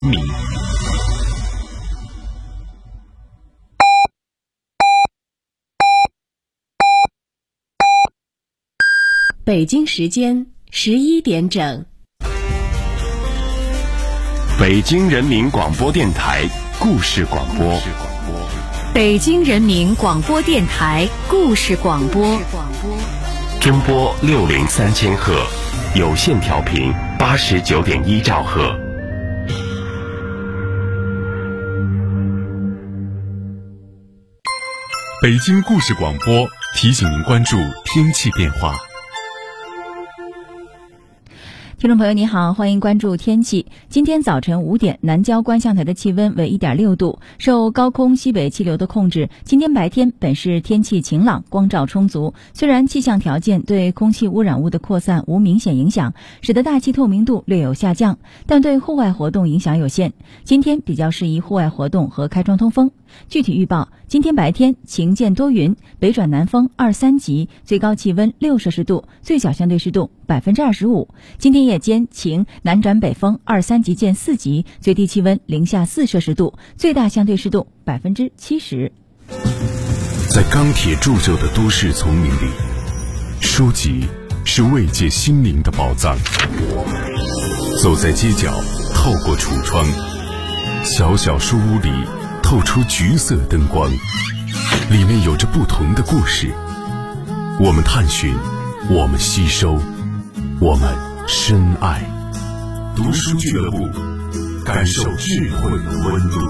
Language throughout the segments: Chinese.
米。 北京时间11点整。 北京人民广播电台故事广播。 北京人民广播电台故事广播。 中波603000赫，有线调频89.1兆赫。 北京故事广播提醒您关注天气变化。 听众朋友你好，欢迎关注天气。今天早晨5点，南郊观象台的气温为 1.6 度，受高空西北气流的控制，今天白天本市天气晴朗，光照充足。虽然气象条件对空气污染物的扩散无明显影响，使得大气透明度略有下降，但对户外活动影响有限。今天比较适宜户外活动和开窗通风。具体预报，今天白天晴间多云，北转南风2、3级，最高气温6摄氏度，最小相对湿度25%。今天夜间晴，南转北风2、3级见4级，最低气温零下4摄氏度，最大相对湿度70%。 在钢铁铸就的都市丛林里，书籍是慰藉心灵的宝藏。走在街角，透过橱窗，小小书屋里透出橘色灯光，里面有着不同的故事。我们探寻，我们吸收，我们深爱。读书俱乐部，感受智慧的温度。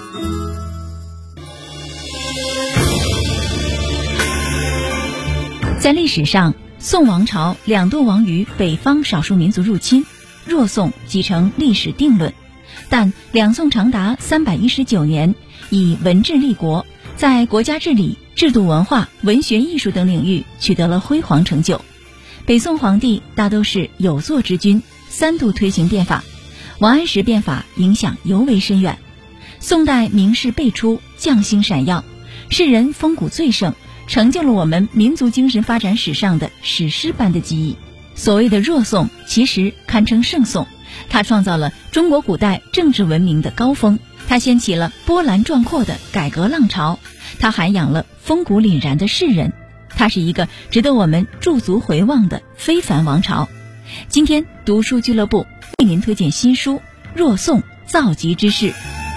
在历史上，宋王朝2度亡于北方少数民族入侵，弱宋即成历史定论。但两宋长达319年，以文治立国，在国家治理、制度文化、文学艺术等领域取得了辉煌成就。北宋皇帝大都是有作之君，3度推行变法，王安石变法影响尤为深远。宋代名士辈出，将星闪耀，世人风骨最盛，成就了我们民族精神发展史上的史诗般的记忆。所谓的弱宋，其实堪称盛宋，它创造了中国古代政治文明的高峰，它掀起了波澜壮阔的改革浪潮，它涵养了风骨凛然的士人，它是一个值得我们驻足回望的非凡王朝。今天读书俱乐部为您推荐新书《弱宋造极之势》。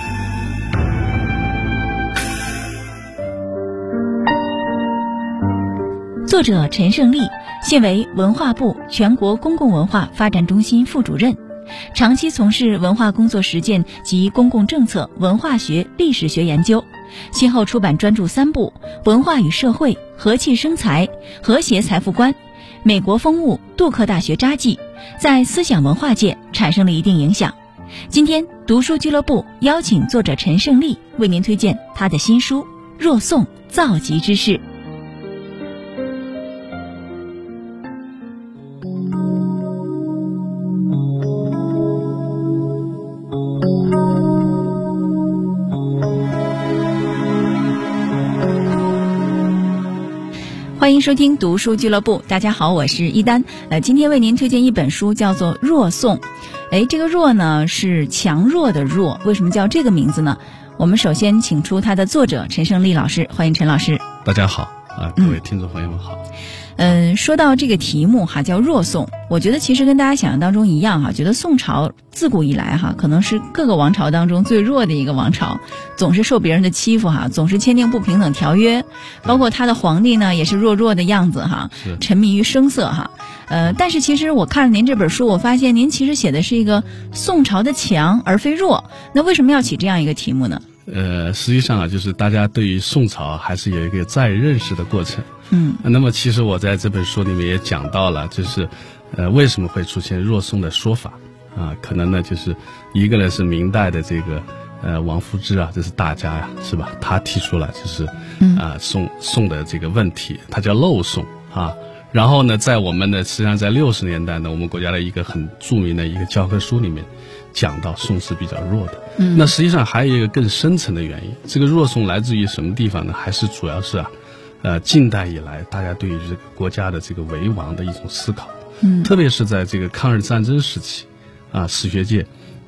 作者陈胜利，现为文化部全国公共文化发展中心副主任，长期从事文化工作实践及公共政策、文化学、历史学研究，先后出版专著3部《文化与社会》《和气生财》《和谐财富观》《美国风物》杜克大学札记，在思想文化界产生了一定影响。今天读书俱乐部邀请作者陈胜利为您推荐他的新书《弱宋造极之势》。欢迎收听读书俱乐部，大家好，我是一丹。今天为您推荐一本书，叫做《弱宋》。这个弱呢是强弱的弱，为什么叫这个名字呢？我们首先请出它的作者陈胜利老师，欢迎陈老师。 大家好各位听众朋友们好。 说到这个题目叫弱宋，我觉得其实跟大家想象当中一样觉得宋朝自古以来可能是各个王朝当中最弱的一个王朝，总是受别人的欺负总是签订不平等条约，包括他的皇帝呢也是弱弱的样子沉迷于声色但是其实我看了您这本书，我发现您其实写的是一个宋朝的强而非弱，那为什么要起这样一个题目呢？ 实际上就是大家对于宋朝还是有一个再认识的过程。那么其实我在这本书里面也讲到了，就是为什么会出现弱宋的说法可能呢就是一个呢是明代的这个王夫之这是大家是吧？他提出了就是宋的这个问题，他叫漏宋然后呢在我们呢实际上在60年代呢，我们国家的一个很著名的一个教科书里面讲到宋是比较弱的。那实际上还有一个更深层的原因，这个弱宋来自于什么地方呢？还是主要是近代以来大家对于这个国家的这个为王的一种思考。特别是在这个抗日战争时期史学界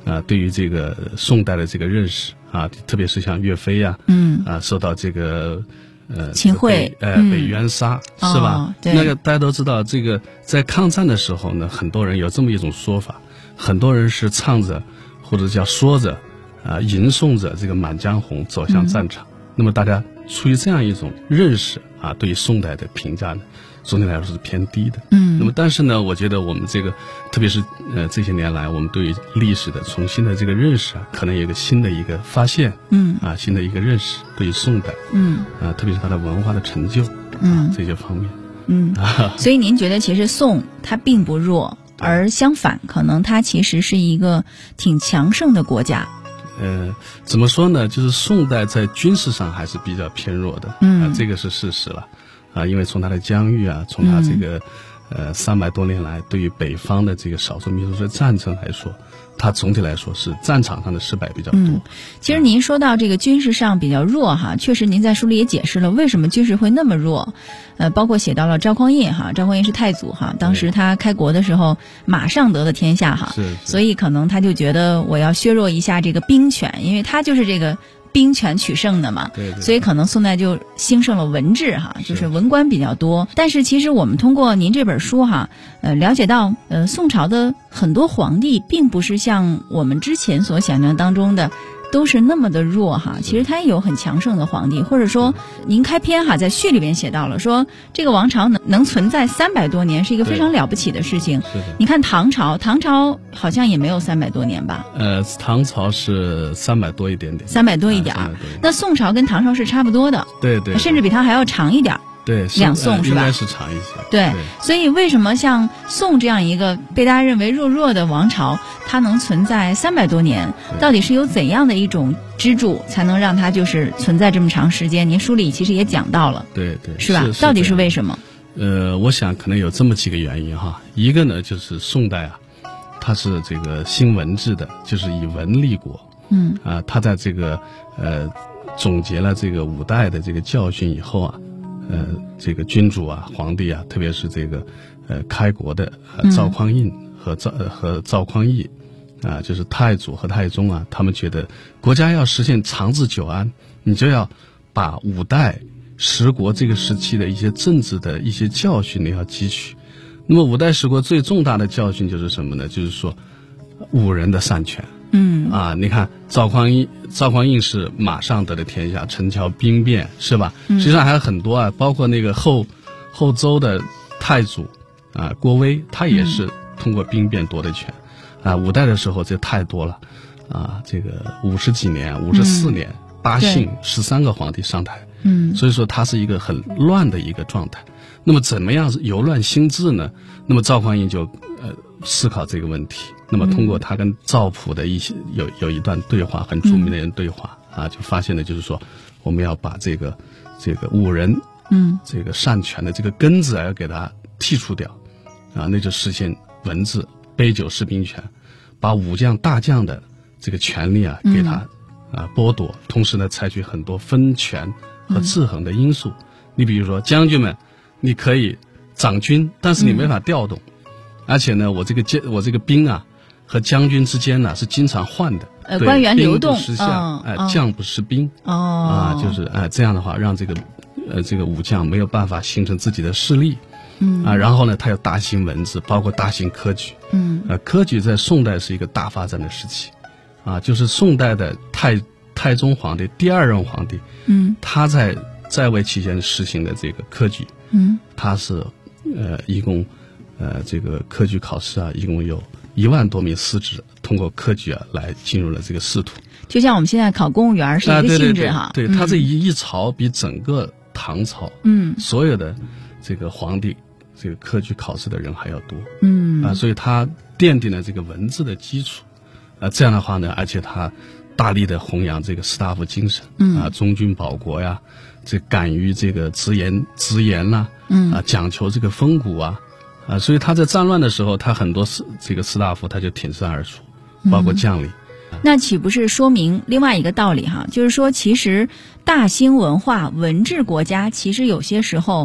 对于这个宋代的这个认识啊，特别是像岳飞呀，受到这个秦桧被冤杀，是吧？ 对， 那个大家都知道，这个在抗战的时候呢，很多人有这么一种说法，很多人是唱着或者叫说着吟诵着这个《满江红》走向战场。那么大家出于这样一种认识啊，对于宋代的评价呢，总体来说是偏低的。那么但是呢，我觉得我们这个，特别是这些年来，我们对于历史的重新的这个认识啊，可能有一个新的一个发现，新的一个认识，对于宋代，特别是它的文化的成就，这些方面， 所以您觉得其实宋它并不弱，而相反，可能它其实是一个挺强盛的国家。 怎么说呢？就是宋代在军事上还是比较偏弱的，这个是事实了，因为从它的疆域啊，从它这个300多年来对于北方的这个少数民族的战争来说，它总体来说是战场上的失败比较多。 其实您说到这个军事上比较弱哈，确实您在书里也解释了为什么军事会那么弱，包括写到了赵匡胤哈，赵匡胤是太祖哈，当时他开国的时候马上得了天下哈，所以可能他就觉得我要削弱一下这个兵权，因为他就是这个兵权取胜的嘛，所以可能宋代就兴盛了文治哈，就是文官比较多。但是其实我们通过您这本书哈，了解到宋朝的很多皇帝并不是像我们之前所想象当中的都是那么的弱哈，其实他也有很强盛的皇帝，或者说您开篇哈在序里边写到了说这个王朝能存在300多年是一个非常了不起的事情。你看唐朝好像也没有300多年吧？ 唐朝是300多一点点 ，300多一点，那宋朝跟唐朝是差不多的， 对，甚至比它还要长一点。 对， 两宋是吧？ 应该是长一些。 对，所以为什么像宋这样一个被大家认为弱的王朝，它能存在300多年？到底是有怎样的一种支柱，才能让它就是存在这么长时间？您书里其实也讲到了， 对， 是吧？到底是为什么？ 我想可能有这么几个原因哈。一个呢，就是宋代啊，它是这个兴文治的，就是以文立国。它在这个总结了这个5代的这个教训以后啊。这个君主啊，皇帝啊，特别是这个开国的赵匡胤和赵匡胤啊，就是太祖和太宗啊，他们觉得国家要实现长治久安，你就要把5代十国这个时期的一些政治的一些教训你要汲取。那么5代十国最重大的教训就是什么呢？就是说武人的擅权。你看赵匡胤是马上得了天下，陈桥兵变是吧？实际上还有很多啊，包括那个后周的太祖郭威，他也是通过兵变夺的权。5代的时候这太多了这个50几年、54年，8姓13个皇帝上台，所以说他是一个很乱的一个状态。那么怎么样由乱兴治呢？那么赵匡胤就思考这个问题。那么通过他跟赵普的一些有一段对话，很著名的人对话就发现了，就是说我们要把这个武人这个擅权的这个根子要给它剔除掉那就实现文治，杯酒释兵权，把武将大将的这个权力给他剥夺，同时呢采取很多分权和制衡的因素。你比如说将军们，你可以掌军，但是你没法调动，而且呢我这个兵和将军之间是经常换的， 官员流动， 兵不识相，将不识兵，就是这样的话让这个武将没有办法形成自己的势力，然后呢他要大兴文治，包括大兴科举，科举在宋代是一个大发展的时期，就是宋代的太宗皇帝第2任皇帝，他在位期间实行的这个科举，他是一共这个科举考试一共有1万多名司职通过科举来进入了这个仕途， 就像我们现在考公务员是一个性质哈。 对，他这一朝比整个唐朝所有的这个皇帝这个科举考试的人还要多，所以他奠定了这个文治的基础，这样的话呢，而且他大力的弘扬这个士大夫精神，忠君保国呀，这敢于这个直言啦，讲求这个风骨所以他在战乱的时候，他很多这个士大夫他就挺身而出，包括将领。 那岂不是说明另外一个道理哈？就是说，其实大兴文化、文治国家，其实有些时候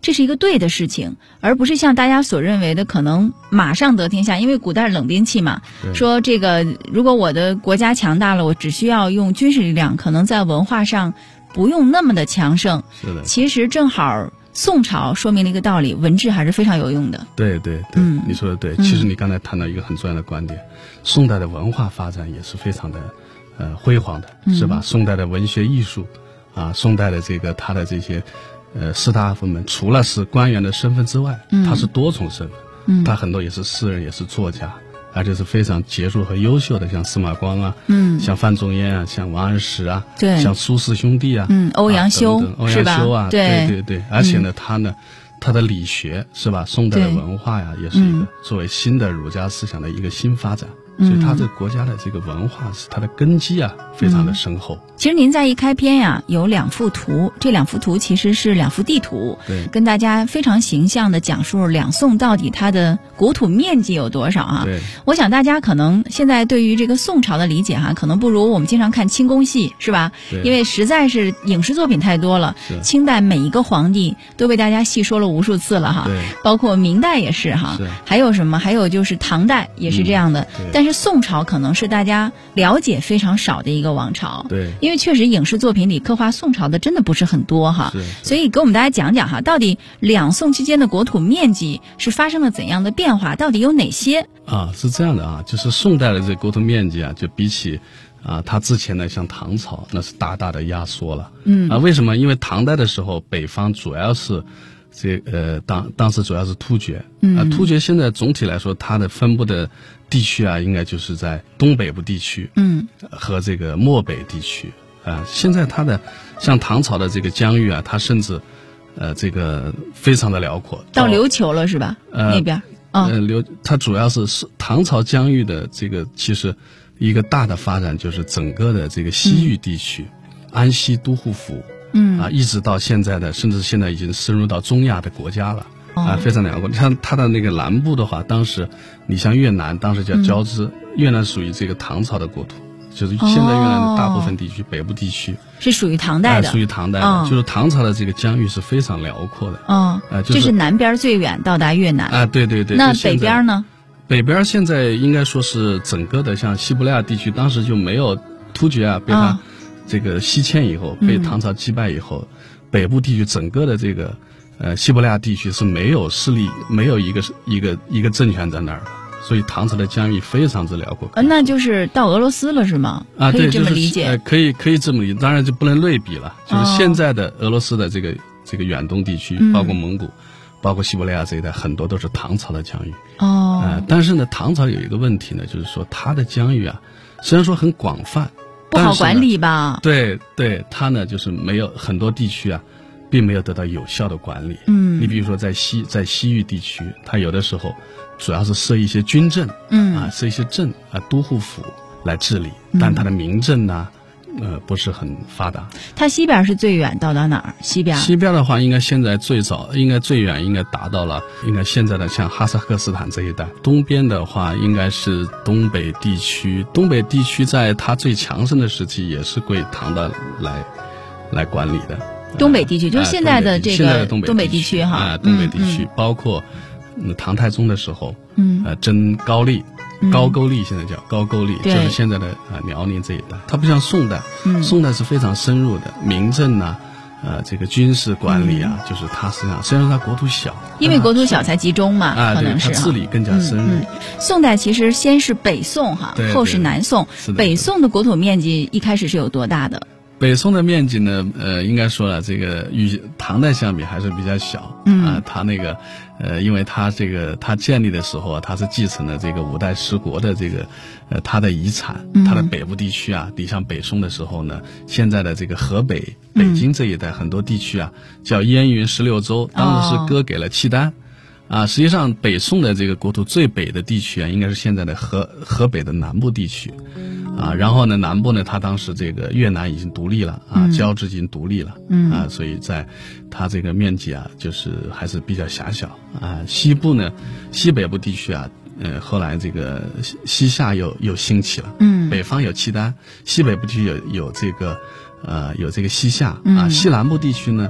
这是一个对的事情，而不是像大家所认为的可能马上得天下。因为古代冷兵器嘛，说这个如果我的国家强大了，我只需要用军事力量，可能在文化上不用那么的强盛。 是的， 其实正好宋朝说明了一个道理，文治还是非常有用的。 对对对，你说的对。其实你刚才谈到一个很重要的观点，宋代的文化发展也是非常的辉煌的，是吧？宋代的文学艺术啊，宋代的这个他的这些士大夫们，除了是官员的身份之外，他是多重身份，他很多也是诗人，也是作家，而且是非常杰出和优秀的，像司马光啊，像范仲淹啊，像王安石啊， 对， 像苏轼兄弟啊， 欧阳修， 等等欧阳修啊， 对对对对，而且呢，他的理学是吧？宋代的文化呀，也是一个作为新的儒家思想的一个新发展。所以他这个国家的这个文化是它的根基啊，非常的深厚。 其实您在一开篇呀，有2幅图，这2幅图其实是2幅地图， 对， 跟大家非常形象的讲述两宋到底它的国土面积有多少啊？ 对， 我想大家可能现在对于这个宋朝的理解哈，可能不如我们经常看清宫戏，是吧？因为实在是影视作品太多了，清代每一个皇帝都被大家细说了无数次了哈，包括明代也是哈，还有什么？还有就是唐代也是这样的，但是宋朝可能是大家了解非常少的一个王朝， 对， 因为确实影视作品里刻画宋朝的真的不是很多哈，所以给我们大家讲讲哈，到底两宋期间的国土面积是发生了怎样的变化，到底有哪些啊？是这样的啊，就是宋代的这国土面积啊，就比起它之前的像唐朝那是大大的压缩了，为什么？因为唐代的时候北方主要是当时主要是突厥，突厥现在总体来说它的分布的地区啊，应该就是在东北部地区，和这个漠北地区啊。现在它的像唐朝的这个疆域啊，它甚至这个非常的辽阔， 到琉球了是吧？那边它主要是唐朝疆域的这个，其实一个大的发展就是整个的这个西域地区，安西都护府。一直到现在的，甚至现在已经深入到中亚的国家了，非常辽阔。你看它的那个南部的话，当时你像越南，当时叫交织，越南属于这个唐朝的国土，就是现在越南的大部分地区，北部地区是属于唐代的， 属于唐代的，就是唐朝的这个疆域是非常辽阔的。 这是南边最远到达越南啊，对对对。 那北边呢？ 北边现在应该说是整个的，像西伯利亚地区，当时就没有突厥啊，被它这个西迁以后，被唐朝击败以后，北部地区整个的这个西伯利亚地区是没有势力，没有一个政权在那儿的，所以唐朝的疆域非常之辽阔。 那就是到俄罗斯了是吗？ 啊， 可以这么理解。 可以这么理解，当然就不能类比了。就是现在的俄罗斯的这个远东地区，包括蒙古，包括西伯利亚这一带，很多都是唐朝的疆域。但是呢，唐朝有一个问题呢，就是说它的疆域啊，虽然说很广泛。 不好管理吧？ 对，它呢就是没有很多地区啊，并没有得到有效的管理。你比如说在西域地区，它有的时候主要是设一些军政，设一些镇都护府来治理，但它的民政呢，不是很发达。 它西边是最远到达哪儿？西边的话，应该现在最远应该达到了，应该现在的像哈萨克斯坦这一带。东边的话，应该是东北地区。东北地区在它最强盛的时期，也是归唐代来管理的。 东北地区就是现在的这个东北地区哈。 东北地区包括唐太宗的时候，征高丽。高句丽现在叫高句丽，就是现在的辽宁这一带。它不像宋代，宋代是非常深入的民政啊，这个军事管理啊，就是它实际上虽然说它国土小， 因为国土小才集中嘛，可能是它治理更加深入。 宋代其实先是北宋哈，后是南宋。北宋的国土面积一开始是有多大的？ 北宋的面积呢，应该说了，这个与唐代相比还是比较小。它那个，因为它建立的时候啊，它是继承了这个五代十国的这个，它的遗产。它的北部地区啊，你像北宋的时候呢，现在的这个河北、北京这一带很多地区啊，叫燕云16州，当时是割给了契丹。实际上北宋的这个国土最北的地区啊，应该是现在的河北的南部地区。然后呢，南部呢，它当时这个越南已经独立了交织已经独立了所以在它这个面积啊，就是还是比较狭小西部呢，西北部地区啊，后来这个西夏又兴起了，北方有契丹，西北部地区有这个西夏西南部地区呢，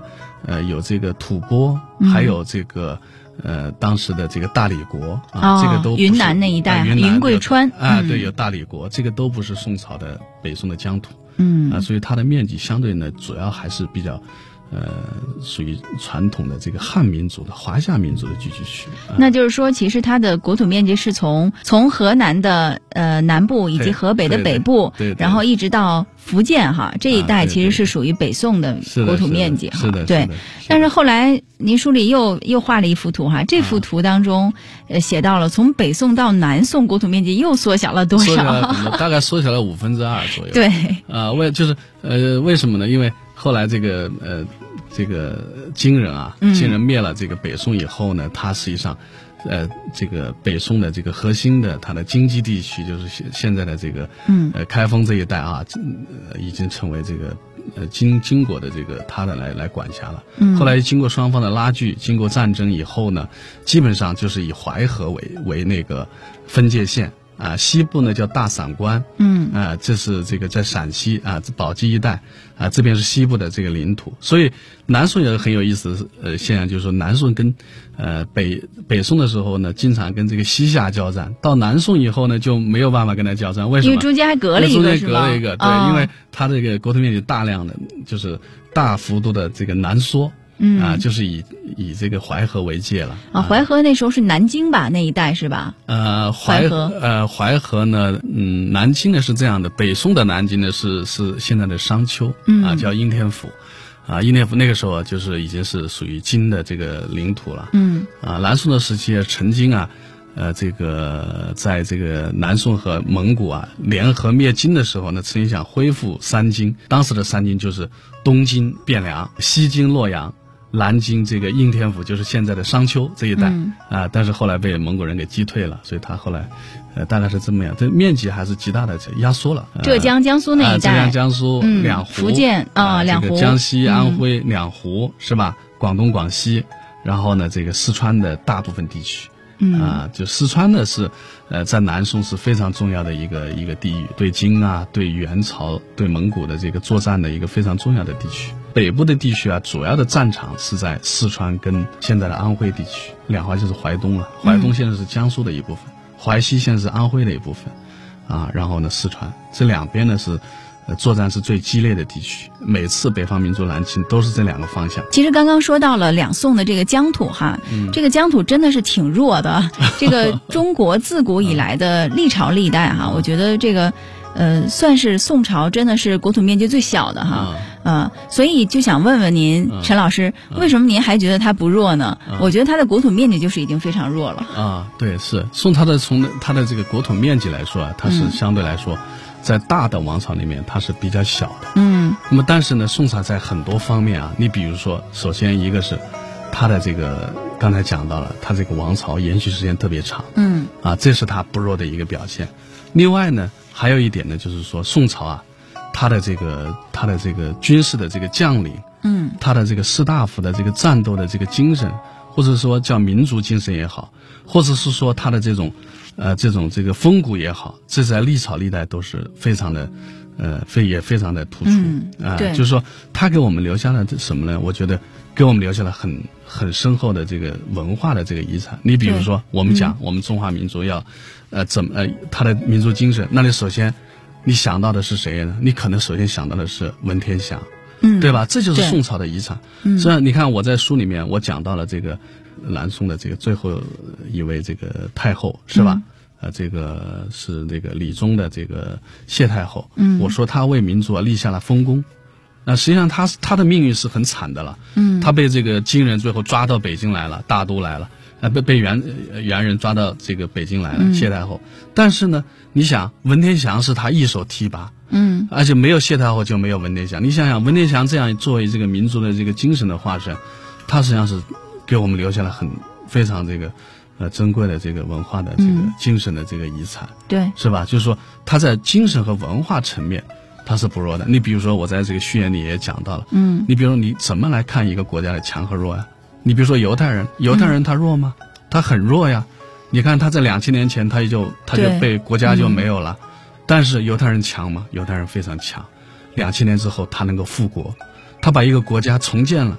有这个吐蕃，还有这个当时的这个大理国这个都云南那一带，云贵川对，有大理国，这个都不是宋朝的北宋的疆土，所以它的面积相对呢，主要还是比较属于传统的这个汉民族的华夏民族的聚居区。 那就是说，其实它的国土面积是从河南的南部以及河北的北部， 对， 然后一直到福建这一带，其实是属于北宋的国土面积对。但是后来您书里又画了一幅图这幅图当中写到了从北宋到南宋国土面积又缩小了多少？ 大概缩小了2/5左右。 对， 为什么呢？因为后来这个金人灭了这个北宋以后呢，它实际上这个北宋的这个核心的它的经济地区，就是现在的这个开封这一带已经成为这个金国的这个他的来管辖了。后来经过双方的拉锯，经过战争以后呢，基本上就是以淮河为那个分界线。西部呢叫大散关，这是这个在陕西宝鸡一带这边是西部的这个领土。所以南宋有个很有意思的现象，就是说南宋跟北宋的时候呢，经常跟这个西夏交战，到南宋以后呢就没有办法跟他交战。为什么？ 因为中间还隔了一个， 是吧？对，因为它这个国土面积大量的就是大幅度的这个南缩。就是以这个淮河为界了淮河那时候是南京吧，那一带是吧？ 淮河呢，南京呢是这样的，北宋的南京呢是现在的商丘叫应天府应天府那个时候就是已经是属于金的这个领土了。南宋的时期曾经这个在这个南宋和蒙古联合灭金的时候呢，曾经想恢复三京。当时的三京就是东京汴梁、西京洛阳、南京这个应天府，就是现在的商丘这一带但是后来被蒙古人给击退了，所以他后来大概是这么样，这面积还是极大的压缩了。 浙江、江苏那一带， 浙江、江苏两湖， 福建两湖， 江西、安徽两湖是吧？广东、广西，然后呢，这个四川的大部分地区。就四川呢是在南宋是非常重要的一个地域，对金对元朝、对蒙古的这个作战的一个非常重要的地区。北部的地区主要的战场是在四川跟现在的安徽地区，两淮就是淮东了，淮东现在是江苏的一部分，淮西现在是安徽的一部分然后呢四川这两边呢是作战是最激烈的地区，每次北方民族南侵都是这两个方向。 其实刚刚说到了两宋的这个疆土这个疆土真的是挺弱的。这个中国自古以来的历朝历代我觉得这个算是宋朝真的是国土面积最小的所以就想问问您陈老师，为什么您还觉得它不弱呢？我觉得它的国土面积就是已经非常弱了对，是宋朝的从它的这个国土面积来说它是相对来说在大的王朝里面它是比较小的那么但是呢宋朝在很多方面你比如说首先一个是它的这个刚才讲到了它这个王朝延续时间特别长这是它不弱的一个表现。另外呢还有一点呢就是说宋朝它的这个军事的这个将领它的这个士大夫的这个战斗的这个精神，或者说叫民族精神也好，或者是说它的这种这个风骨也好，这在历朝历代都是非常的也非常的突出就是说它给我们留下了什么呢？我觉得给我们留下了很深厚的这个文化的这个遗产。你比如说我们讲我们中华民族要它的民族精神，那你首先你想到的是谁呢？你可能首先想到的是文天祥对吧？这就是宋朝的遗产。虽然你看我在书里面我讲到了这个南宋的这个最后一位这个太后是吧？这个是这个理宗的这个谢太后我说她为民族立下了丰功。那实际上她的命运是很惨的了她被这个金人最后抓到北京来了，大都来了被元人抓到这个北京来了谢太后。但是呢你想文天祥是她一手提拔而且没有谢太后就没有文天祥。你想想文天祥这样作为这个民族的这个精神的化身，他实际上是给我们留下了非常这个珍贵的这个文化的这个精神的这个遗产对是吧？就是说他在精神和文化层面他是不弱的。你比如说我在这个序言里也讲到了你比如说你怎么来看一个国家的强和弱呀？你比如说犹太人他弱吗？他很弱呀。你看他在2000年前他就被国家就没有了但是犹太人强吗？犹太人非常强。2000年之后他能够复国，他把一个国家重建了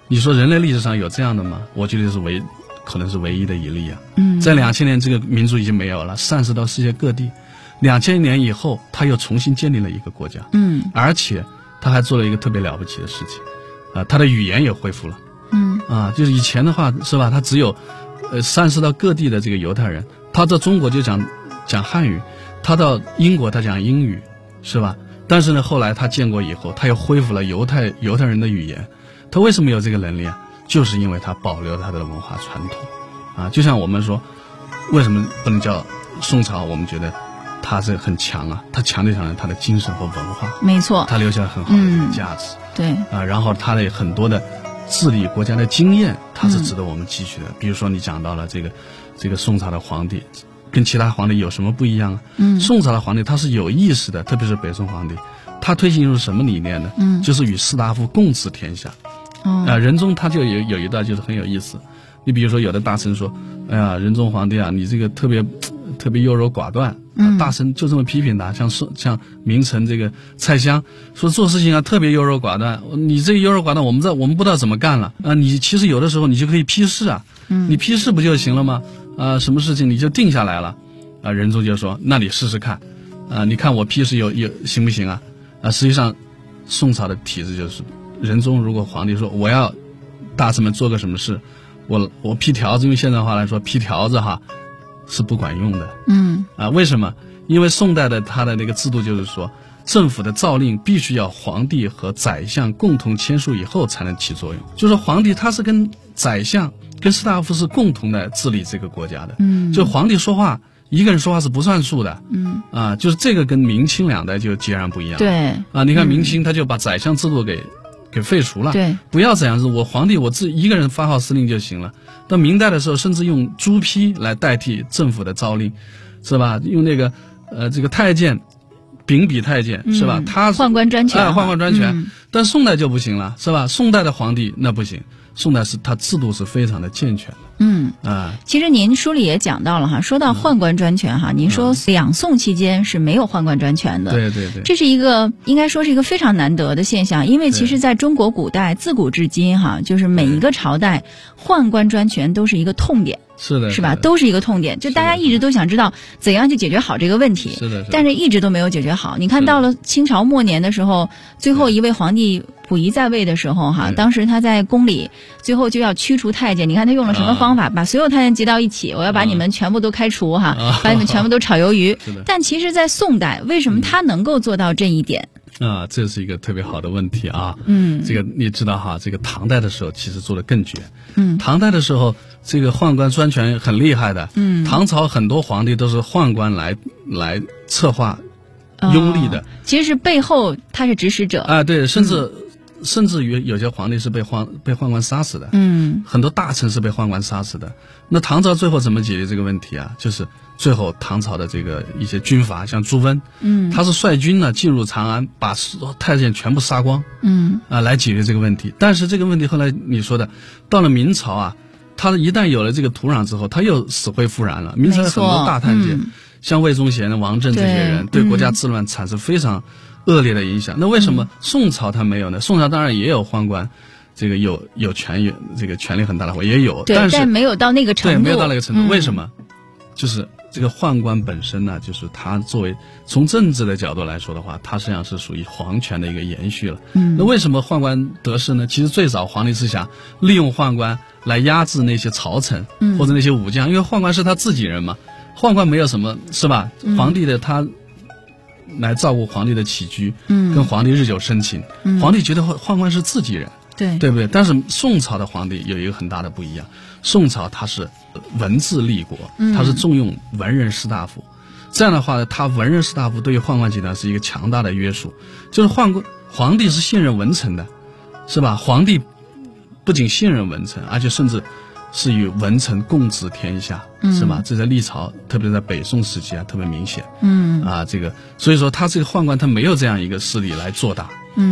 你说人类历史上有这样的吗？我觉得是可能是唯一的一例啊。在2000年这个民族已经没有了，散失到世界各地。2000年以后，他又重新建立了一个国家。而且他还做了一个特别了不起的事情，他的语言也恢复了。就是以前的话是吧？他只有散失到各地的这个犹太人，他到中国就讲汉语，他到英国他讲英语，是吧？但是呢，后来他建国以后，他又恢复了犹太人的语言。他为什么有这个能力啊？就是因为他保留他的文化传统。就像我们说，为什么不能叫宋朝？我们觉得他是很强啊，他强就强在他的精神和文化。 没错， 他留下了很好的这个价值。 对然后他的很多的治理国家的经验，它是值得我们汲取的。比如说你讲到了这个宋朝的皇帝，跟其他皇帝有什么不一样啊？宋朝的皇帝他是有意识的，特别是北宋皇帝，他推行出什么理念呢？就是与士大夫共治天下。仁宗他就有一段就是很有意思。你比如说有的大臣说，哎呀，仁宗皇帝啊，你这个特别优柔寡断。大臣就这么批评他，像名臣这个蔡襄说做事情啊特别优柔寡断，你这个优柔寡断我们不知道怎么干了啊！你其实有的时候你就可以批示啊，你批示不就行了吗？什么事情你就定下来了啊！仁宗就说那你试试看你看我批示有行不行啊？实际上宋朝的体制就是仁宗如果皇帝说我要大臣们做个什么事，我批条子，用现在话来说批条子哈是不管用的。为什么？因为宋代的他的那个制度就是说，政府的诏令必须要皇帝和宰相共同签署以后才能起作用。就是说皇帝他是跟宰相跟士大夫是共同的治理这个国家的。就皇帝说话，一个人说话是不算数的。就是这个跟明清两代就截然不一样。 对你看明清他就把宰相制度给废除了。 对， 不要宰相制，我皇帝我自己一个人发号施令就行了。到明代的时候，甚至用朱批来代替政府的诏令，是吧？用那个这个太监，秉笔太监，是吧？他宦官专权， 宦官专权。但宋代就不行了，是吧？宋代的皇帝那不行，宋代他制度是非常的健全的。 其实您书里也讲到了哈，说到宦官专权哈，您说两宋期间是没有宦官专权的。 对， 这是一个应该说是一个非常难得的现象，因为其实在中国古代自古至今哈，就是每一个朝代宦官专权都是一个痛点。 是的， 是吧？都是一个痛点，就大家一直都想知道怎样去解决好这个问题。 是的， 但是一直都没有解决好。你看到了清朝末年的时候，最后一位皇帝溥仪在位的时候哈，当时他在宫里最后就要驱除太监，你看他用了什么方法？把所有太监集到一起，我要把你们全部都开除哈，把你们全部都炒鱿鱼。但其实在宋代，为什么他能够做到这一点？ 这是一个特别好的问题啊。这个你知道哈，这个唐代的时候其实做得更绝。唐代的时候，这个宦官专权很厉害的。唐朝很多皇帝都是宦官来策划拥立的。其实背后他是指使者。 对，甚至于有些皇帝是被宦官杀死的。很多大臣是被宦官杀死的。那唐朝最后怎么解决这个问题啊？就是最后唐朝的这个一些军阀，像朱温，他是率军呢进入长安，把太监全部杀光，来解决这个问题。但是这个问题后来你说的，到了明朝啊，他一旦有了这个土壤之后，他又死灰复燃了。明朝有很多大太监，像魏忠贤、王振这些人，对国家治乱产生非常恶劣的影响。那为什么宋朝他没有呢？宋朝当然也有宦官。这个有这个权力很大的话也有， 但没有到那个程度。 对，没有到那个程度。为什么？就是这个宦官本身呢，就是他作为从政治的角度来说的话，他实际上是属于皇权的一个延续了。那为什么宦官得势呢？其实最早皇帝是想利用宦官来压制那些朝臣或者那些武将，因为宦官是他自己人嘛，宦官没有什么是吧？皇帝的他来照顾皇帝的起居，跟皇帝日久生情，皇帝觉得宦官是自己人。对不对？但是宋朝的皇帝有一个很大的不一样，宋朝他是文治立国，他是重用文人士大夫，这样的话他文人士大夫对于宦官集团是一个强大的约束，就是皇帝是信任文臣的，是吧？皇帝不仅信任文臣，而且甚至是与文臣共治天下，是吧？这在历朝，特别在北宋时期啊，特别明显。这个所以说他这个宦官他没有这样一个势力来做大。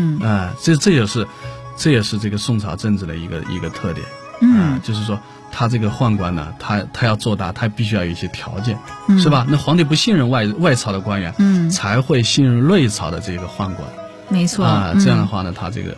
这也是这个宋朝政治的一个特点。就是说他这个宦官呢，他要做大，他必须要有一些条件，是吧？那皇帝不信任外朝的官员，才会信任内朝的这个宦官。 没错。 这样的话呢，他这个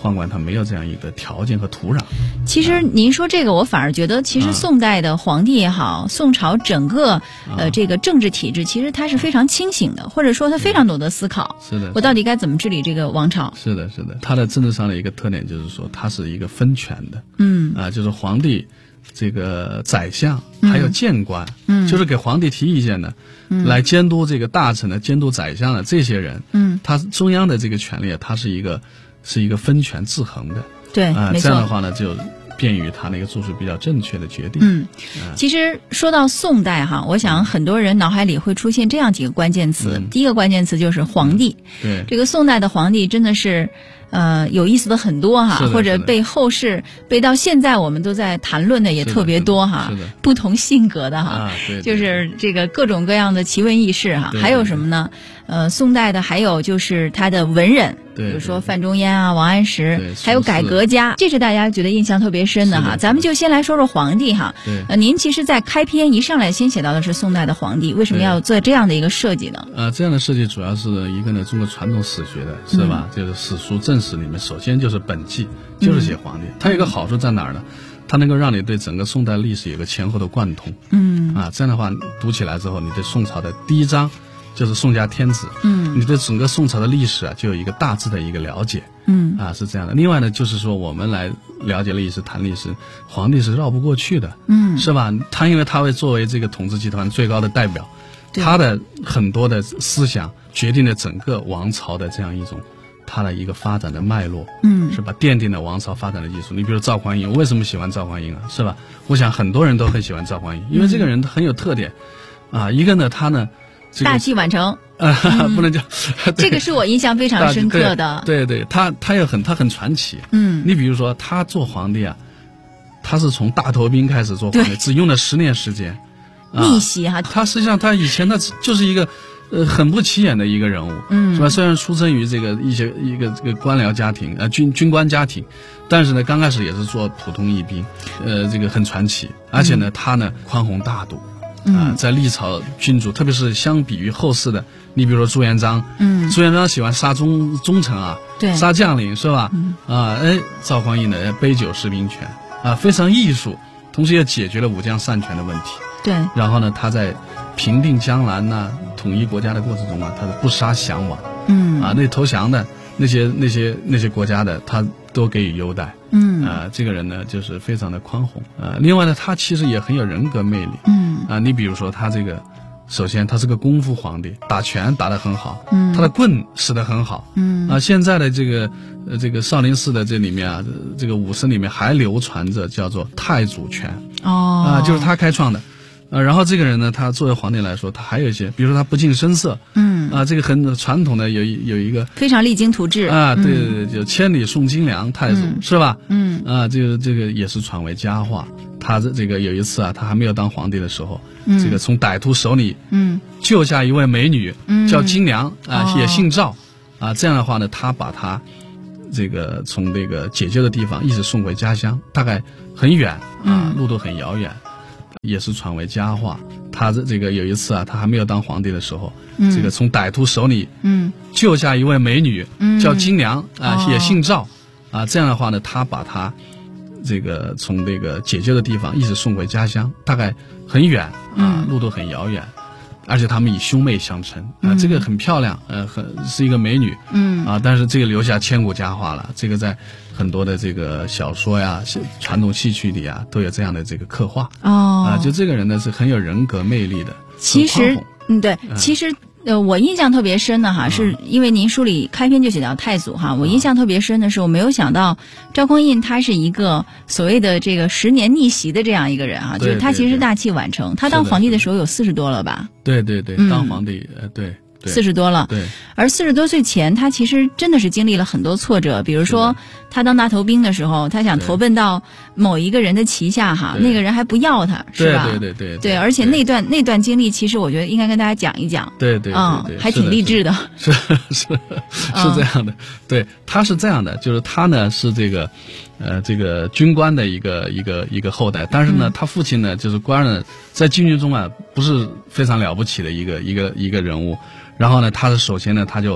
宦官他没有这样一个条件和土壤。 其实您说这个，我反而觉得，其实宋代的皇帝也好，宋朝整个这个政治体制，其实它是非常清醒的，或者说它非常懂得思考。 是的， 我到底该怎么治理这个王朝？ 是的，是的，它的政治上的一个特点就是说，它是一个分权的。就是皇帝、这个宰相还有谏官，就是给皇帝提意见的，来监督这个大臣的、监督宰相的这些人。他中央的这个权力，它是一个分权制衡的。 对，没错。 这样的话呢，就便于他那个做出比较正确的决定。 其实说到宋代哈，我想很多人脑海里会出现这样几个关键词。第一个关键词就是皇帝。 对， 这个宋代的皇帝真的是有意思的很多哈，或者被后世被到现在我们都在谈论的也特别多哈。不同性格的哈， 对， 就是这个各种各样的奇闻异事哈。还有什么呢？宋代的还有就是他的文人，比如说范仲淹啊、王安石，还有改革家，这是大家觉得印象特别深的哈。咱们就先来说说皇帝哈。您其实在开篇一上来先写到的是宋代的皇帝，为什么要做这样的一个设计呢？ 这样的设计主要是一个呢，中国传统史学的是吧？就是史书正史里面，首先就是本纪，就是写皇帝。它有一个好处在哪儿呢？它能够让你对整个宋代历史有个前后的贯通。这样的话读起来之后，你对宋朝的第一章就是宋家天子，你对整个宋朝的历史就有一个大致的一个了解，是这样的。另外呢，就是说我们来了解历史、谈历史，皇帝是绕不过去的，是吧？他因为他会作为这个统治集团最高的代表，他的很多的思想决定了整个王朝的这样一种他的一个发展的脉络，是吧？奠定了王朝发展的基础。你比如赵匡胤，我为什么喜欢赵匡胤啊？是吧？我想很多人都很喜欢赵匡胤，因为这个人很有特点，一个呢，他呢。 大器晚成， 不能叫这个是我印象非常深刻的。 对，他很传奇。你比如说他做皇帝啊，他是从大头兵开始做皇帝，只用了10年时间， 逆袭哈。 他实际上他以前他就是一个很不起眼的一个人物，是吧？虽然出生于这个一个官僚家庭军官家庭，但是呢刚开始也是做普通义兵，这个很传奇。而且呢他呢宽宏大度。在历朝君主，特别是相比于后世的，你比如说朱元璋，朱元璋喜欢杀忠臣啊，杀将领是吧？赵匡胤呢杯酒释兵权非常艺术，同时也解决了武将擅权的问题。 对， 然后呢，他在平定江南统一国家的过程中他不杀降王，那投降的那些国家的他都给予优待。这个人呢就是非常的宽宏。另外呢，他其实也很有人格魅力。你比如说他这个，首先他是个功夫皇帝，打拳打得很好，他的棍使得很好。现在的这个少林寺的这里面这个武僧里面还流传着叫做太祖拳。就是他开创的。然后这个人呢，他作为皇帝来说，他还有一些，比如说他不近声色，这个很传统的有一个非常励精图治对，就千里送金粮太祖，是吧？这个也是传为佳话。他这个有一次他还没有当皇帝的时候，这个从歹徒手里救下一位美女，叫金良也姓赵这样的话呢，他把他这个从这个解救的地方一直送回家乡，大概很远路途很遥远。也是传为佳话。他这个有一次他还没有当皇帝的时候，这个从歹徒手里救下一位美女，叫金良也姓赵这样的话呢，他把他这个从这个解救的地方一直送回家乡，大概很远路途很遥远，而且他们以兄妹相称这个很漂亮是一个美女但是这个留下千古佳话了。这个在很多的这个小说呀、传统戏曲里都有这样的这个刻画就这个人呢是很有人格魅力的。 其实对，其实我印象特别深的是因为您书里开篇就写到太祖我印象特别深的是，我没有想到赵匡胤他是一个所谓的这个10年逆袭的这样一个人就是他其实大器晚成。他当皇帝的时候有40多了吧？ 对，当皇帝对。 40多了， 对， 而40多岁前，他其实真的是经历了很多挫折。比如说，他当大头兵的时候，他想投奔到某一个人的旗下那个人还不要他，是吧？对，而且那段经历，其实我觉得应该跟大家讲一讲。 对， 还挺励志的。 是这样的。对，他是这样的，就是他呢是这个军官的一个后代，但是呢，他父亲呢就是官呢，在禁军中不是非常了不起的一个人物。然后呢，他首先呢，他就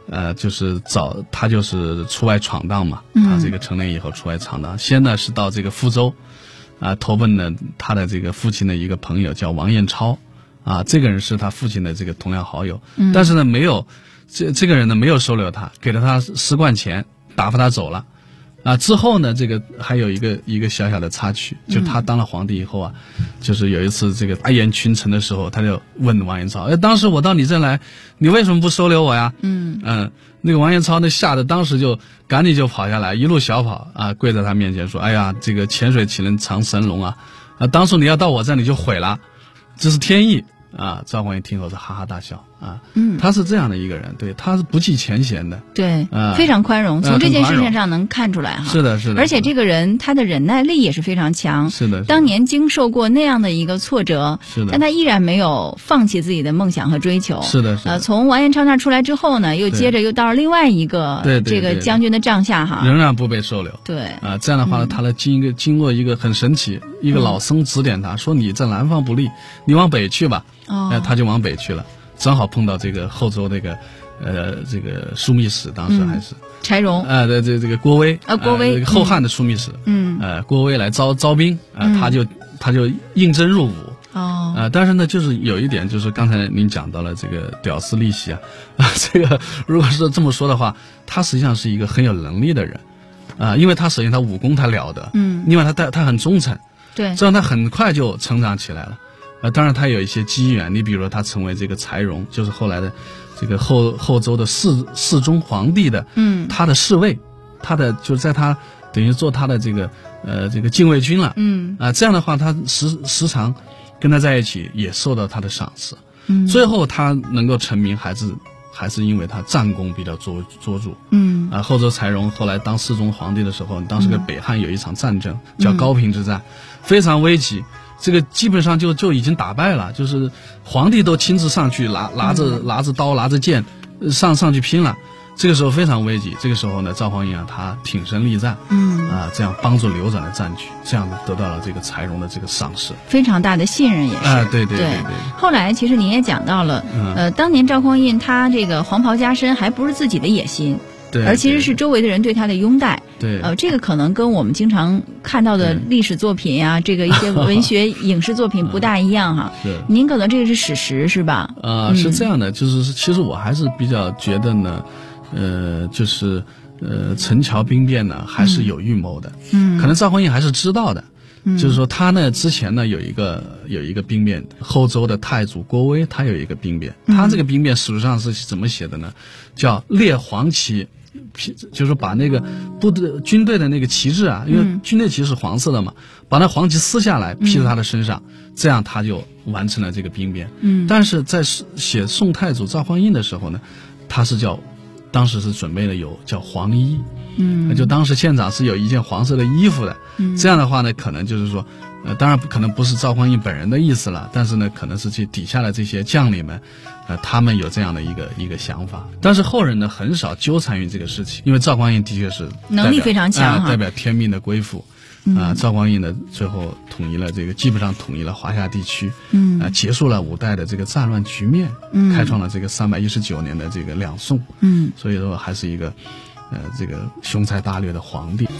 就是他就是出外闯荡嘛，他这个成年以后出外闯荡，先呢是到这个福州，投奔了他的这个父亲的一个朋友叫王彦超，这个人是他父亲的这个同僚好友，但是呢没有这个人呢没有收留他，给了他10贯钱，打发他走了。之后呢，这个还有一个小小的插曲，就他当了皇帝以后啊，就是有一次这个大宴群臣的时候，他就问王彦超：当时我到你这来，你为什么不收留我呀？那个王彦超呢吓得当时就赶紧就跑下来，一路小跑跪在他面前说：哎呀，这个潜水岂能藏神龙啊！当初你要到我这里就毁了，这是天意。赵匡胤听后是哈哈大笑他是这样的一个人，对，他是不计前嫌的， 对，非常宽容，从这件事情上能看出来哈。 是的，是的。 而且这个人他的忍耐力也是非常强， 是的。 当年经受过那样的一个挫折， 是的， 但他依然没有放弃自己的梦想和追求。 是的，是的。 从王彦超那出来之后呢，又接着又到了另外一个这个将军的帐下哈， 仍然不被收留。 对， 这样的话呢，他的经过一个很神奇，一个老僧指点他说：“你在南方不利，你往北去吧。”他就往北去了，正好碰到这个后周这个枢密使，当时还是柴荣这个郭威郭威这个后汉的枢密使郭威来招兵他就应征入伍但是呢，就是有一点，就是刚才您讲到了这个屌丝逆袭这个如果是这么说的话，他实际上是一个很有能力的人因为他首先他武功他了得另外他很忠诚， 对， 这样他很快就成长起来了。当然他有一些机缘，你比如说他成为这个柴荣，就是后来的这个后周的侍中皇帝的他的侍卫，他的就是在他等于做他的这个禁卫军了这样的话他时常跟他在一起，也受到他的赏识最后他能够成名还是因为他战功比较卓著后周柴荣后来当侍中皇帝的时候，当时跟北汉有一场战争叫高平之战非常危急，这个基本上就已经打败了，就是皇帝都亲自上去拿着刀拿着剑上去拼了，这个时候非常危急。这个时候呢，赵匡胤他挺身力战这样帮助扭转了战局，这样得到了这个柴荣的这个赏识， 非常大的信任也是对。 后来其实您也讲到了当年赵匡胤他这个黄袍加身还不是自己的野心， 对， 而其实是周围的人对他的拥戴。 对， 这个可能跟我们经常看到的历史作品呀，这个一些文学影视作品不大一样哈。 是， 您可能这个是史实是吧？ 是这样的，就是其实我还是比较觉得呢，就是陈桥兵变呢还是有预谋的。可能赵匡胤还是知道的。就是说他呢之前呢有一个兵变，后周的太祖郭威他有一个兵变，他这个兵变史书上是怎么写的呢？叫列黄旗，就是把那个军队的那个旗帜因为军队旗是黄色的嘛，把那黄旗撕下来披在他的身上，这样他就完成了这个兵变。但是在写宋太祖赵匡胤的时候呢，他是当时是准备了有叫黄衣。就当时县长是有一件黄色的衣服的，这样的话呢，可能就是说，当然可能不是赵匡胤本人的意思了，但是呢，可能是底下的这些将领们，他们有这样的一个想法。但是后人呢，很少纠缠于这个事情，因为赵匡胤的确是能力非常强代表天命的归附。赵匡胤呢，最后基本上统一了华夏地区，结束了5代的这个战乱局面，开创了这个319年的这个两宋。所以说还是一个。这个雄才大略的皇帝。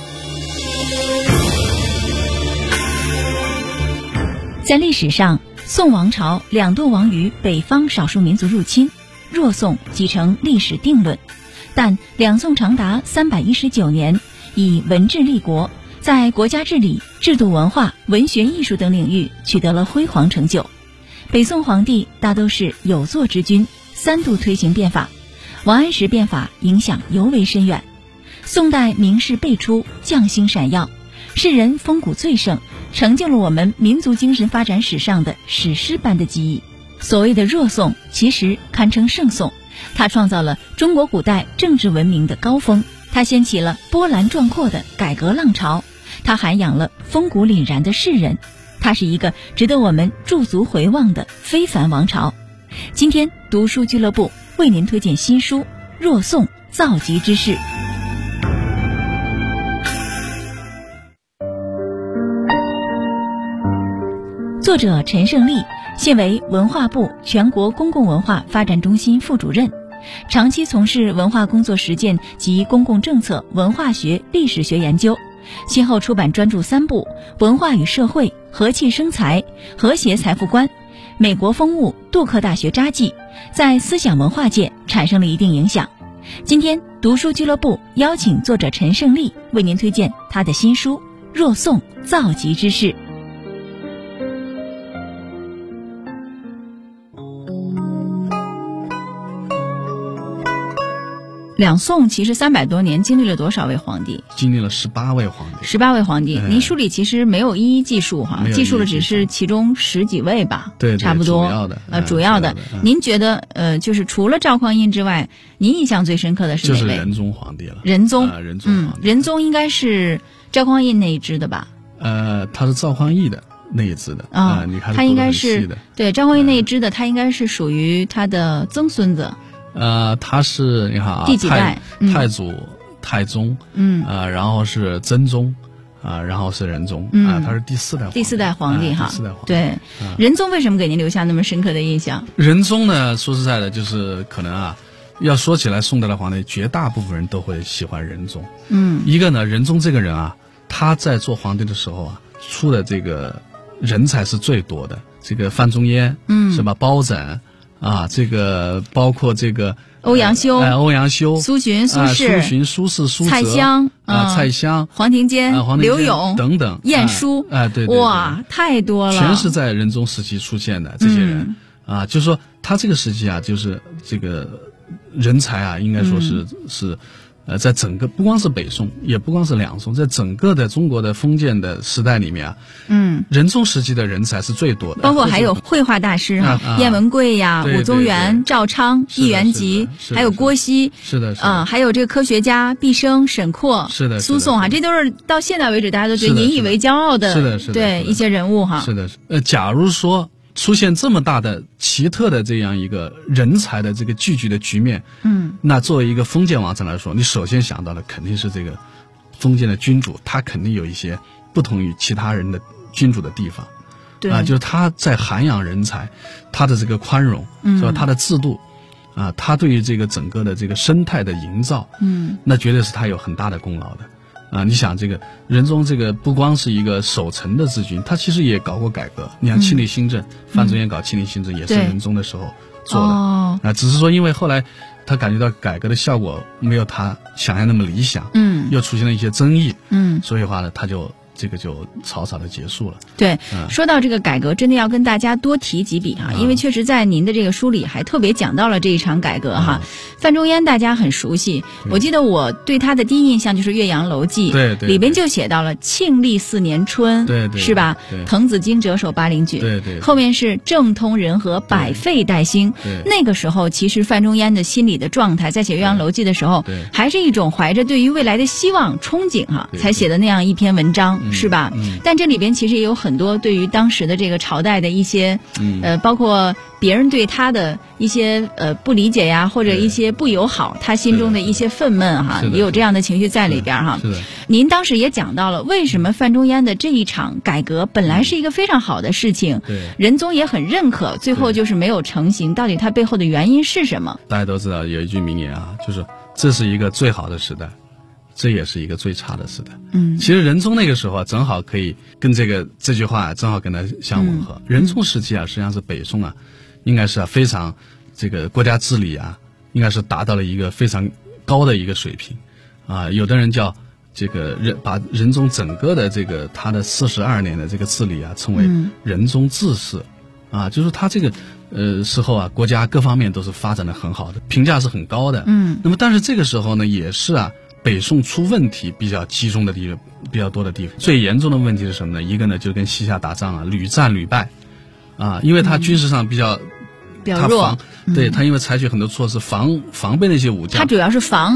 在历史上，宋王朝2度亡于北方少数民族入侵，弱宋即成历史定论。但两宋长达319年，以文治立国，在国家治理、制度文化、文学艺术等领域取得了辉煌成就。北宋皇帝大都是有作之君，3度推行变法。王安石变法影响尤为深远，宋代名士辈出，将星闪耀，世人风骨最盛，成就了我们民族精神发展史上的史诗般的记忆。所谓的弱宋，其实堪称盛宋，它创造了中国古代政治文明的高峰，它掀起了波澜壮阔的改革浪潮，它涵养了风骨凛然的士人，它是一个值得我们驻足回望的非凡王朝。今天读书俱乐部为您推荐新书《弱宋造极之势》。作者陈胜利，现为文化部全国公共文化发展中心副主任， 长期从事文化工作实践及公共政策、文化学、历史学研究，先后出版专著3部《文化与社会》《和气生财》《和谐财富观》《美国风物》《杜克大学札记》，在思想文化界产生了一定影响。今天读书俱乐部邀请作者陈胜利为您推荐他的新书《若宋造极之事》。两宋其实300多年，经历了多少位皇帝？ 经历了18位皇帝。 18位皇帝，您书里其实没有一一记述哈，记述的只是其中10几位吧？ 对， 差不多。主要的。您觉得就是除了赵匡胤之外，您印象最深刻的是哪位？ 就是仁宗皇帝了。 仁宗， 仁宗皇帝。 仁宗应该是赵匡胤那一支的吧？ 他是赵匡胤的那一支的啊，你看他应该是对赵匡胤那一支的，他应该是属于他的曾孙子。 他是你看啊， 第几代？ 太祖、太宗，然后是真宗，然后是仁宗，他是第4代皇帝。 第4代皇帝哈， 第4代皇帝。 对，仁宗为什么给您留下那么深刻的印象？ 仁宗呢，说实在的，就是可能要说起来，宋代的皇帝绝大部分人都会喜欢仁宗。一个呢，仁宗这个人他在做皇帝的时候出的这个人才是最多的，这个范仲淹，是吧？包拯。这个包括这个欧阳修、苏洵、苏轼、蔡襄、 蔡襄、 黄庭坚、刘永等等， 晏殊， 对， 哇，太多了， 全是在仁宗时期出现的这些人就是说他这个时期就是这个人才应该说是在整个不光是北宋，也不光是两宋，在整个的中国的封建的时代里面仁宗时期的人才是最多的， 包括还有绘画大师晏文贵呀、武宗元、赵昌、易元吉，还有郭熙， 是的， 还有这个科学家毕升、沈括， 是的， 苏颂这都是到现在为止大家都觉得引以为骄傲的，对一些人物哈。 是的，假如说出现这么大的奇特的这样一个人才的这个聚集的局面，那作为一个封建王朝来说，你首先想到的肯定是这个封建的君主，他肯定有一些不同于其他人的君主的地方， 对就是他在涵养人才，他的这个宽容，是吧？他的制度，他对于这个整个的这个生态的营造，那绝对是他有很大的功劳的。你想这个仁宗这个不光是一个守成的治君，他其实也搞过改革。你看庆历新政，范仲淹搞庆历新政也是仁宗的时候做的。只是说因为后来他感觉到改革的效果没有他想象那么理想，又出现了一些争议，所以话呢，他就这个就草草的结束了。 对，说到这个改革，真的要跟大家多提几笔因为确实在您的这个书里还特别讲到了这一场改革范仲淹大家很熟悉，我记得我对他的第一印象就是《岳阳楼记》， 对， 里边就写到了庆历4年春， 对， 是吧？滕子京谪守巴陵郡， 对， 后面是政通人和，百废待兴。那个时候，其实范仲淹的心理的状态，在写《岳阳楼记》的时候，还是一种怀着对于未来的希望、憧憬才写的那样一篇文章，是吧？但这里边其实也有很多对于当时的这个朝代的一些，包括别人对他的一些不理解呀，或者一些不友好，他心中的一些愤懑也有这样的情绪在里边是的。 您当时也讲到了为什么范仲淹的这一场改革本来是一个非常好的事情，仁宗也很认可，最后就是没有成型，到底它背后的原因是什么？ 大家都知道有一句名言就是这是一个最好的时代，这也是一个最差的时代。其实仁宗那个时候正好可以跟这句话正好跟它相吻合。仁宗时期实际上是北宋应该是非常这个国家治理应该是达到了一个非常高的一个水平有的人叫这个把仁宗整个的这个他的42年的这个治理称为仁宗治世就是他这个时候国家各方面都是发展的很好的，评价是很高的。那么但是这个时候呢，也是北宋出问题比较集中的地方，比较多的地方。最严重的问题是什么呢？一个呢就跟西夏打仗屡战屡败因为他军事上比较弱， 对他因为采取很多措施防备那些武将， 他主要是防